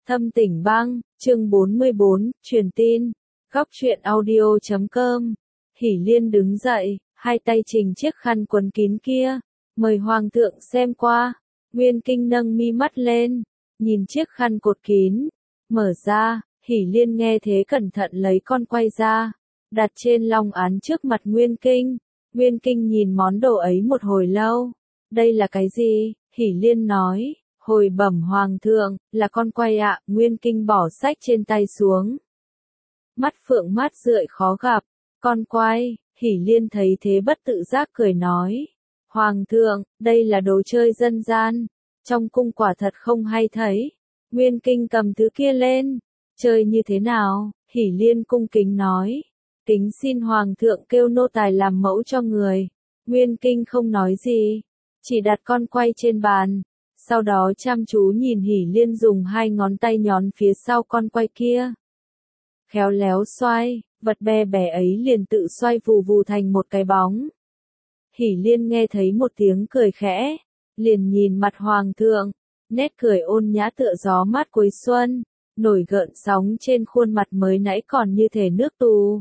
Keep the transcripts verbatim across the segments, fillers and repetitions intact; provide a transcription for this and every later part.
Thâm Tỉnh Bang, chương bốn mươi bốn, truyền tin. Góc truyện audio chấm com. Hỷ Liên đứng dậy, hai tay trình chiếc khăn quấn kín kia, mời hoàng thượng xem qua. Nguyên Kinh nâng mi mắt lên, nhìn chiếc khăn cột kín, mở ra. Hỷ Liên nghe thế cẩn thận lấy con quay ra, đặt trên long án trước mặt Nguyên Kinh. Nguyên Kinh nhìn món đồ ấy một hồi lâu. Đây là cái gì? Hỷ Liên nói. Hồi bẩm hoàng thượng, là con quay ạ. Nguyên Kinh bỏ sách trên tay xuống. Mắt phượng mát rượi khó gặp. Con quay. Hỷ Liên thấy thế bất tự giác cười nói. Hoàng thượng, đây là đồ chơi dân gian. Trong cung quả thật không hay thấy. Nguyên Kinh cầm thứ kia lên. Chơi như thế nào? Hỷ Liên cung kính nói. Kính xin hoàng thượng kêu nô tài làm mẫu cho người. Nguyên Kinh không nói gì, chỉ đặt con quay trên bàn. Sau đó chăm chú nhìn Hỷ Liên dùng hai ngón tay nhón phía sau con quay kia. Khéo léo xoay, vật bé bé ấy liền tự xoay vù vù thành một cái bóng. Hỷ Liên nghe thấy một tiếng cười khẽ, liền nhìn mặt hoàng thượng, nét cười ôn nhã tựa gió mát cuối xuân, nổi gợn sóng trên khuôn mặt mới nãy còn như thể nước tù.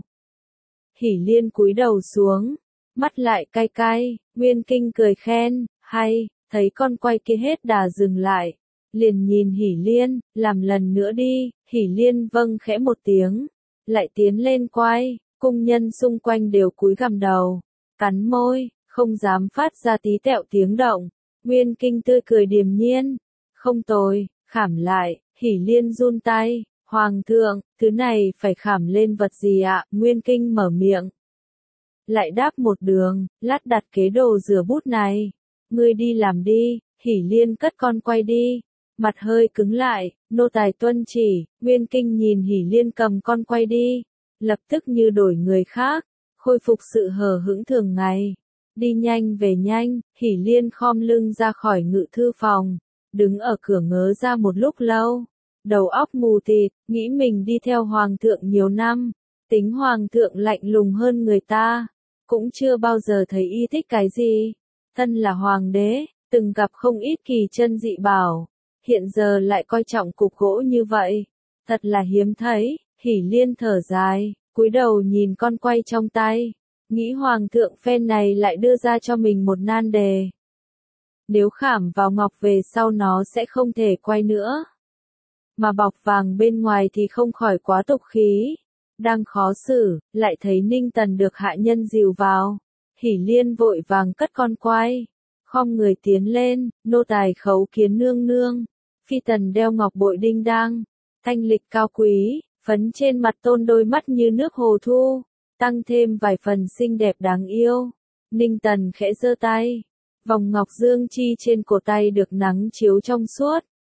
Hỷ Liên cúi đầu xuống, mắt lại cay cay. Nguyên Kinh cười khen, hay. Thấy con quay kia hết đà dừng lại, liền nhìn Hỷ Liên, làm lần nữa đi. Hỷ Liên vâng khẽ một tiếng, lại tiến lên quay. Cung nhân xung quanh đều cúi gằm đầu, cắn môi, không dám phát ra tí tẹo tiếng động. Nguyên Kinh tươi cười điềm nhiên, không tồi, khảm lại. Hỷ Liên run tay, hoàng thượng, thứ này phải khảm lên vật gì ạ? Nguyên Kinh mở miệng, lại đáp một đường, lát đặt kế đồ rửa bút này. Ngươi đi làm đi. Hỷ Liên cất con quay đi, mặt hơi cứng lại. Nô tài tuân chỉ. Nguyên Kinh nhìn Hỷ Liên cầm con quay đi, lập tức như đổi người khác, khôi phục sự hờ hững thường ngày. Đi nhanh về nhanh. Hỷ Liên khom lưng ra khỏi ngự thư phòng, đứng ở cửa ngớ ra một lúc lâu, đầu óc mù tịt, nghĩ mình đi theo hoàng thượng nhiều năm, tính hoàng thượng lạnh lùng hơn người ta, cũng chưa bao giờ thấy y thích cái gì. Thân là hoàng đế, từng gặp không ít kỳ chân dị bảo, hiện giờ lại coi trọng cục gỗ như vậy, thật là hiếm thấy. Hỷ Liên thở dài, cúi đầu nhìn con quay trong tay, nghĩ hoàng thượng phen này lại đưa ra cho mình một nan đề. Nếu khảm vào ngọc về sau nó sẽ không thể quay nữa, mà bọc vàng bên ngoài thì không khỏi quá tục khí. Đang khó xử, lại thấy Ninh Tần được hạ nhân dìu vào. Hỷ Liên vội vàng cất con quay, khom người tiến lên. Nô tài khấu kiến nương nương. Phi tần đeo ngọc bội đinh đăng, thanh lịch cao quý, phấn trên mặt tôn đôi mắt như nước hồ thu, tăng thêm vài phần xinh đẹp đáng yêu. Ninh Tần khẽ giơ tay, vòng ngọc dương chi trên cổ tay được nắng chiếu trong suốt.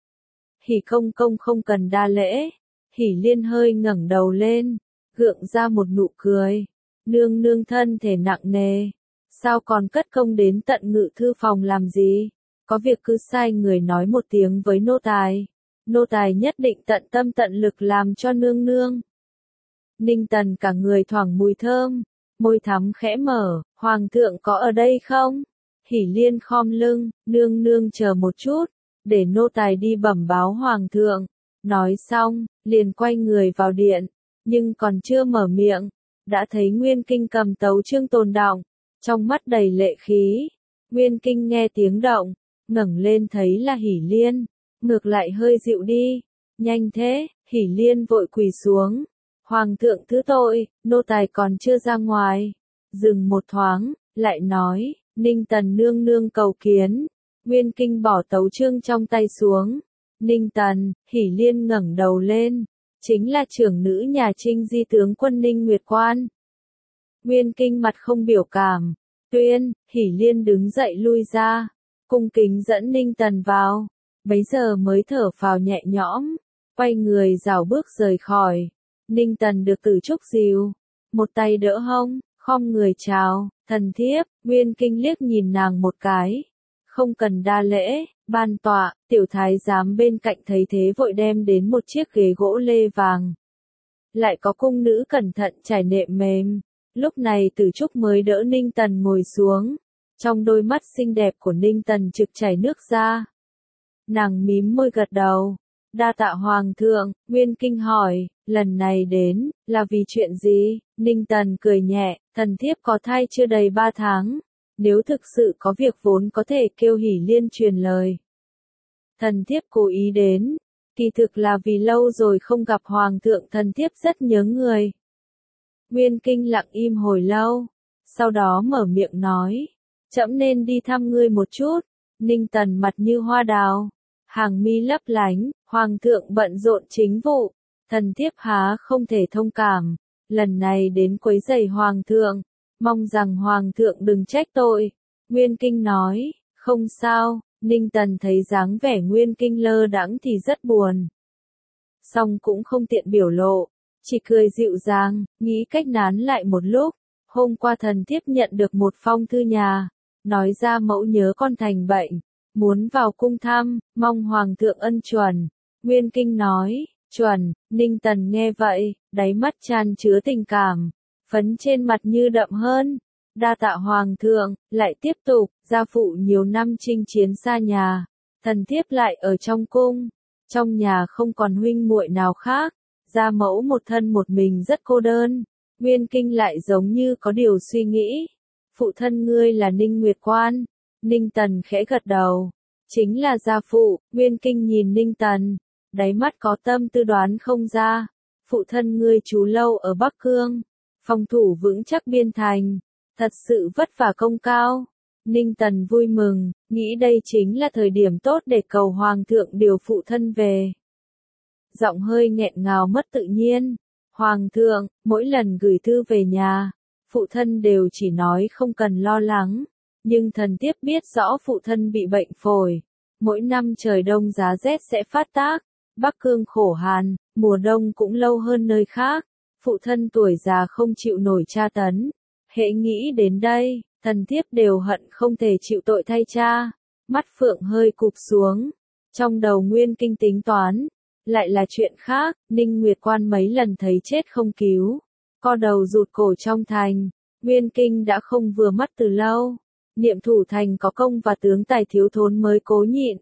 Hỷ công công không cần đa lễ. Hỷ Liên hơi ngẩng đầu lên, gượng ra một nụ cười. Nương nương thân thể nặng nề, sao còn cất công đến tận ngự thư phòng làm gì? Có việc cứ sai người nói một tiếng với nô tài, nô tài nhất định tận tâm tận lực làm cho nương nương. Ninh Tần cả người thoảng mùi thơm, môi thắm khẽ mở. Hoàng thượng có ở đây không? Hỷ Liên khom lưng, nương nương chờ một chút, để nô tài đi bẩm báo hoàng thượng. Nói xong, liền quay người vào điện, nhưng còn chưa mở miệng, đã thấy Nguyên Kinh cầm tấu chương tồn đọng, trong mắt đầy lệ khí. Nguyên Kinh nghe tiếng động, ngẩng lên thấy là Hỷ Liên, ngược lại hơi dịu đi. Nhanh thế. Hỷ Liên vội quỳ xuống. Hoàng thượng thứ tội, nô tài còn chưa ra ngoài. Dừng một thoáng, lại nói, Ninh Tần nương nương cầu kiến. Nguyên Kinh bỏ tấu chương trong tay xuống. Ninh Tần. Hỷ Liên ngẩng đầu lên, chính là trưởng nữ nhà Trinh di tướng quân Ninh Nguyệt Quan. Nguyên Kinh mặt không biểu cảm, tuyên. Hỷ Liên đứng dậy lui ra, cung kính dẫn Ninh Tần vào, bấy giờ mới thở phào nhẹ nhõm, quay người rảo bước rời khỏi. Ninh Tần được Tử Trúc dìu, một tay đỡ hông, khom người chào, thần thiếp. Nguyên Kinh liếc nhìn nàng một cái, không cần đa lễ. Ban tọa. Tiểu thái giám bên cạnh thấy thế vội đem đến một chiếc ghế gỗ lê vàng, lại có cung nữ cẩn thận trải nệm mềm. Lúc này Tử Trúc mới đỡ Ninh Tần ngồi xuống, trong đôi mắt xinh đẹp của Ninh Tần trực chảy nước ra. Nàng mím môi gật đầu, Đa tạ hoàng thượng, Nguyên Kinh hỏi, lần này đến, là vì chuyện gì? Ninh Tần cười nhẹ, thần thiếp có thai chưa đầy ba tháng. Nếu thực sự có việc vốn có thể kêu Hỷ Liên truyền lời. Thần thiếp cố ý đến, kỳ thực là vì lâu rồi không gặp hoàng thượng, thần thiếp rất nhớ người. Nguyên Kinh lặng im hồi lâu, sau đó mở miệng nói, trẫm nên đi thăm ngươi một chút. Ninh Tần mặt như hoa đào, hàng mi lấp lánh, hoàng thượng bận rộn chính vụ, thần thiếp há không thể thông cảm, lần này đến quấy rầy hoàng thượng, mong rằng hoàng thượng đừng trách tội. Nguyên Kinh nói, không sao. Ninh Tần thấy dáng vẻ Nguyên Kinh lơ đãng thì rất buồn. Song cũng không tiện biểu lộ, chỉ cười dịu dàng, nghĩ cách nán lại một lúc. Hôm qua thần thiếp nhận được một phong thư nhà, nói ra mẫu nhớ con thành bệnh, muốn vào cung thăm, mong hoàng thượng ân chuẩn. Nguyên Kinh nói, chuẩn. Ninh Tần nghe vậy, đáy mắt tràn chứa tình cảm, phấn trên mặt như đậm hơn. Đa tạ hoàng thượng, lại tiếp tục, gia phụ nhiều năm chinh chiến xa nhà, thần thiếp lại ở trong cung, trong nhà không còn huynh muội nào khác, gia mẫu một thân một mình rất cô đơn. Nguyên Kinh lại giống như có điều suy nghĩ, phụ thân ngươi là Ninh Nguyệt Quan. Ninh Tần khẽ gật đầu, chính là gia phụ. Nguyên Kinh nhìn Ninh Tần, đáy mắt có tâm tư đoán không ra, phụ thân ngươi trú lâu ở Bắc Cương, phòng thủ vững chắc biên thành. Thật sự vất vả công cao. Ninh Tần vui mừng, nghĩ đây chính là thời điểm tốt để cầu hoàng thượng điều phụ thân về. Giọng hơi nghẹn ngào mất tự nhiên. Hoàng thượng, mỗi lần gửi thư về nhà, phụ thân đều chỉ nói không cần lo lắng. Nhưng thần thiếp biết rõ phụ thân bị bệnh phổi. Mỗi năm trời đông giá rét sẽ phát tác. Bắc Cương khổ hàn, mùa đông cũng lâu hơn nơi khác. Phụ thân tuổi già không chịu nổi tra tấn. Hễ nghĩ đến đây, thần thiếp đều hận không thể chịu tội thay cha. Mắt Phượng hơi cụp xuống. Trong đầu Nguyên Kinh tính toán. Lại là chuyện khác, Ninh Nguyệt Quan mấy lần thấy chết không cứu. Co đầu rụt cổ trong thành. Nguyên Kinh đã không vừa mắt từ lâu. Niệm thủ thành có công và tướng tài thiếu thốn mới cố nhịn.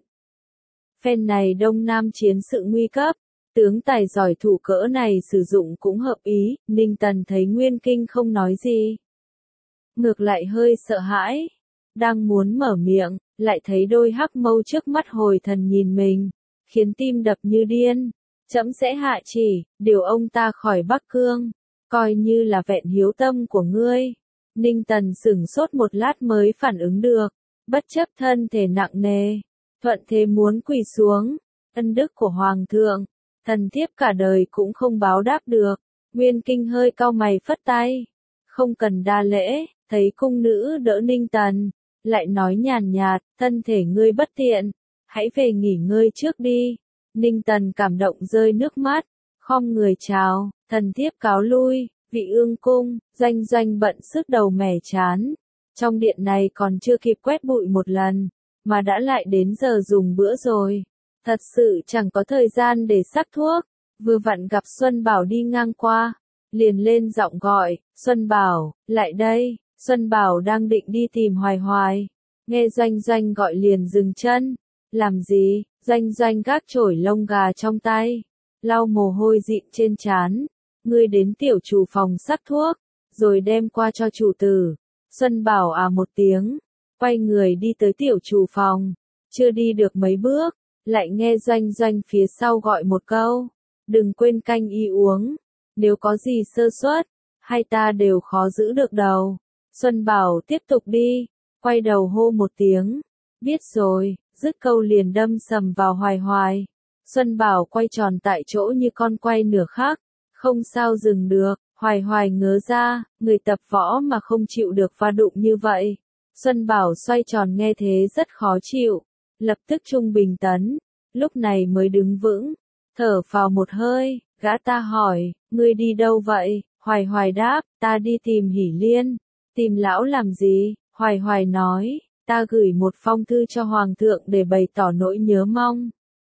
Phen này Đông Nam chiến sự nguy cấp. Tướng tài giỏi thủ cỡ này sử dụng cũng hợp ý. Ninh Tần thấy Nguyên Kinh không nói gì, ngược lại hơi sợ hãi, đang muốn mở miệng, lại thấy đôi hắc mâu trước mắt hồi thần nhìn mình, khiến tim đập như điên. Trẫm sẽ hạ chỉ, điều ông ta khỏi Bắc Cương, coi như là vẹn hiếu tâm của ngươi. Ninh Tần sửng sốt một lát mới phản ứng được, bất chấp thân thể nặng nề, thuận thế muốn quỳ xuống. Ân đức của hoàng thượng, thần thiếp cả đời cũng không báo đáp được. Nguyên Kinh hơi cau mày phất tay, không cần đa lễ. Thấy cung nữ đỡ Ninh Tần, lại nói nhàn nhạt, thân thể ngươi bất tiện, hãy về nghỉ ngơi trước đi. Ninh Tần cảm động rơi nước mắt, khom người chào, thần thiếp cáo lui. Vị ương cung, Doanh Doanh bận sức đầu mẻ chán. Trong điện này còn chưa kịp quét bụi một lần, mà đã lại đến giờ dùng bữa rồi. Thật sự chẳng có thời gian để sắc thuốc, vừa vặn gặp Xuân Bảo đi ngang qua, liền lên giọng gọi, Xuân Bảo, lại đây. Xuân Bảo đang định đi tìm Hoài Hoài, nghe Doanh Doanh gọi liền dừng chân. Làm gì? Doanh Doanh gác chổi lông gà trong tay, lau mồ hôi dịn trên trán. Ngươi đến tiểu chủ phòng sắc thuốc, rồi đem qua cho chủ tử. Xuân Bảo à một tiếng, quay người đi tới tiểu chủ phòng. Chưa đi được mấy bước, lại nghe Doanh Doanh phía sau gọi một câu, đừng quên canh y uống, nếu có gì sơ suất, hai ta đều khó giữ được đầu. Xuân Bảo tiếp tục đi, quay đầu hô một tiếng, biết rồi, dứt câu liền đâm sầm vào Hoài Hoài. Xuân Bảo quay tròn tại chỗ như con quay nửa khác, không sao dừng được. Hoài Hoài ngớ ra, người tập võ mà không chịu được va đụng như vậy. Xuân Bảo xoay tròn nghe thế rất khó chịu, lập tức trung bình tấn, lúc này mới đứng vững, thở phào một hơi. Gã ta hỏi, ngươi đi đâu vậy? Hoài Hoài đáp, ta đi tìm Hỷ Liên. Tìm lão làm gì? Hoài Hoài nói, ta gửi một phong thư cho Hoàng thượng để bày tỏ nỗi nhớ mong.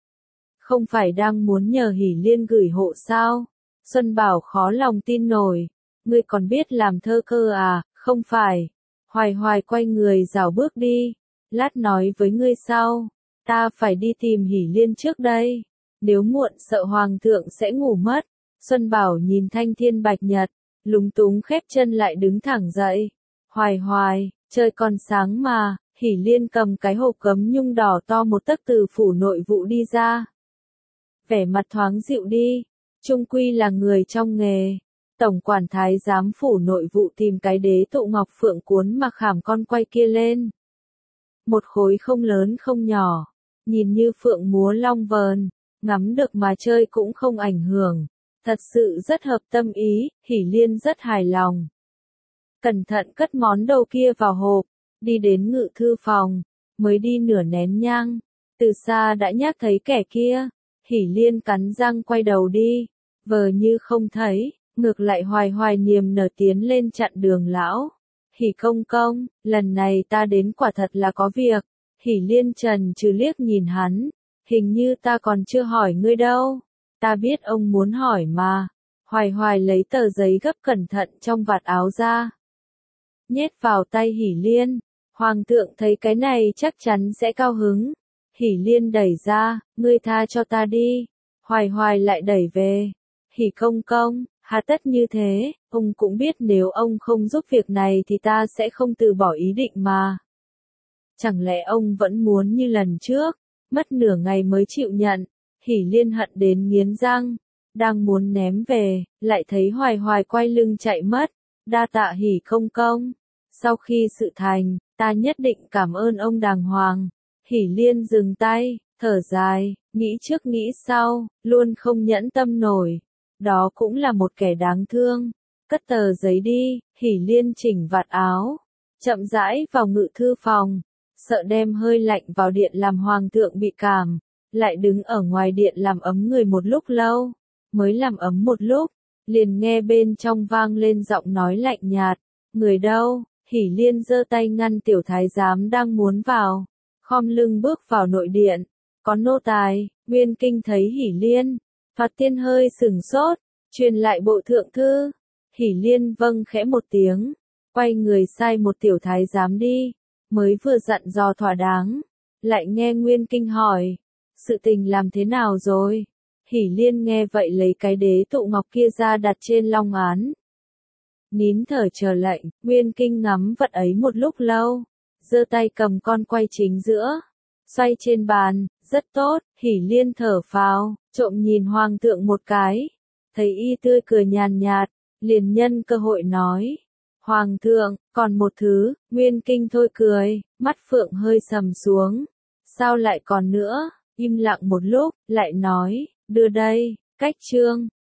Không phải đang muốn nhờ Hỷ Liên gửi hộ sao? Xuân Bảo khó lòng tin nổi, ngươi còn biết làm thơ cơ à? Không phải. Hoài Hoài quay người rảo bước đi, lát nói với ngươi sau, ta phải đi tìm Hỷ Liên trước đây. nếu muộn sợ hoàng thượng sẽ ngủ mất. Xuân Bảo nhìn thanh thiên bạch nhật, lúng túng khép chân lại đứng thẳng dậy. Hoài hoài, trời còn sáng mà. Hỷ Liên cầm cái hộp gấm nhung đỏ to một tấc từ phủ nội vụ đi ra. Vẻ mặt thoáng dịu đi, chung quy là người trong nghề. Tổng quản thái giám phủ nội vụ tìm cái đế tụ ngọc phượng cuốn mà khảm con quay kia lên. Một khối không lớn không nhỏ, nhìn như phượng múa long vờn, ngắm được mà chơi cũng không ảnh hưởng. Thật sự rất hợp tâm ý, Hỷ Liên rất hài lòng. Cẩn thận cất món đồ kia vào hộp, đi đến ngự thư phòng, mới đi nửa nén nhang, từ xa đã nhắc thấy kẻ kia. Hỷ Liên cắn răng quay đầu đi, vờ như không thấy, ngược lại hoài hoài niềm nở tiến lên chặn đường lão. Hỷ công công, lần này ta đến quả thật là có việc. Hỷ Liên trần trừ liếc nhìn hắn, hình như ta còn chưa hỏi ngươi đâu. Ta biết ông muốn hỏi mà. Hoài hoài lấy tờ giấy gấp cẩn thận trong vạt áo ra, nhét vào tay Hỷ Liên. Hoàng thượng thấy cái này chắc chắn sẽ cao hứng. Hỷ Liên đẩy ra, ngươi tha cho ta đi. Hoài hoài lại đẩy về. Hỷ công công, hà tất như thế, ông cũng biết nếu ông không giúp việc này thì ta sẽ không từ bỏ ý định mà. Chẳng lẽ ông vẫn muốn như lần trước, mất nửa ngày mới chịu nhận. Hỷ Liên hận đến nghiến răng, đang muốn ném về, lại thấy hoài hoài quay lưng chạy mất. Đa tạ Hỷ công công, sau khi sự thành, ta nhất định cảm ơn ông đàng hoàng. Hỷ Liên dừng tay, thở dài, nghĩ trước nghĩ sau, luôn không nhẫn tâm nổi. Đó cũng là một kẻ đáng thương. Cất tờ giấy đi, Hỷ Liên chỉnh vạt áo, chậm rãi vào ngự thư phòng, sợ đem hơi lạnh vào điện làm hoàng thượng bị cảm, lại đứng ở ngoài điện làm ấm người một lúc lâu. Mới làm ấm một lúc, liền nghe bên trong vang lên giọng nói lạnh nhạt, người đâu? Hỷ Liên giơ tay ngăn tiểu thái giám đang muốn vào, khom lưng bước vào nội điện. Có nô tài. Nguyên Kinh thấy Hỷ Liên, Phạt Tiên hơi sừng sốt, truyền lại bộ thượng thư. Hỷ Liên vâng khẽ một tiếng, quay người sai một tiểu thái giám đi, mới vừa dặn dò thỏa đáng, lại nghe Nguyên Kinh hỏi, sự tình làm thế nào rồi? Hỷ Liên nghe vậy lấy cái đế tụ ngọc kia ra đặt trên long án, nín thở chờ lệnh. Nguyên Kinh ngắm vật ấy một lúc lâu, giơ tay cầm con quay chính giữa, xoay trên bàn. Rất tốt. Hỷ Liên thở phào, trộm nhìn hoàng thượng một cái, thấy y tươi cười nhàn nhạt, liền nhân cơ hội nói, hoàng thượng, còn một thứ. Nguyên Kinh thôi cười, mắt phượng hơi sầm xuống, sao lại còn nữa? Im lặng một lúc, lại nói, đưa đây, cách chương.